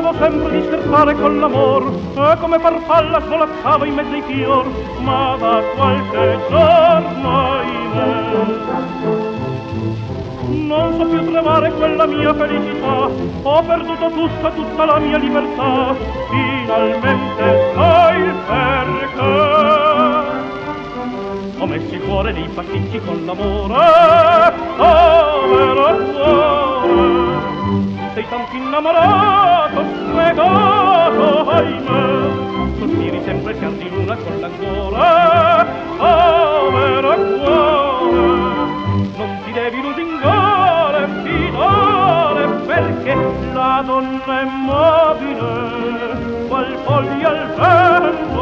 volevo sempre discherzare con l'amor, e come farfalla svolazzavo in mezzo ai fior, ma da qualche giorno, ahimè, non so più trovare quella mia felicità, ho perduto tutta la mia libertà, finalmente so il perché. Ho messo il cuore nei pasticci con l'amore, povero cuore, sei tanto innamorato, stregato, ahimè, sospiri sempre il can di luna con l'angora, povero cuore, non ti devi lusingare, fidare, perché la donna è mobile, qual foglia al vento,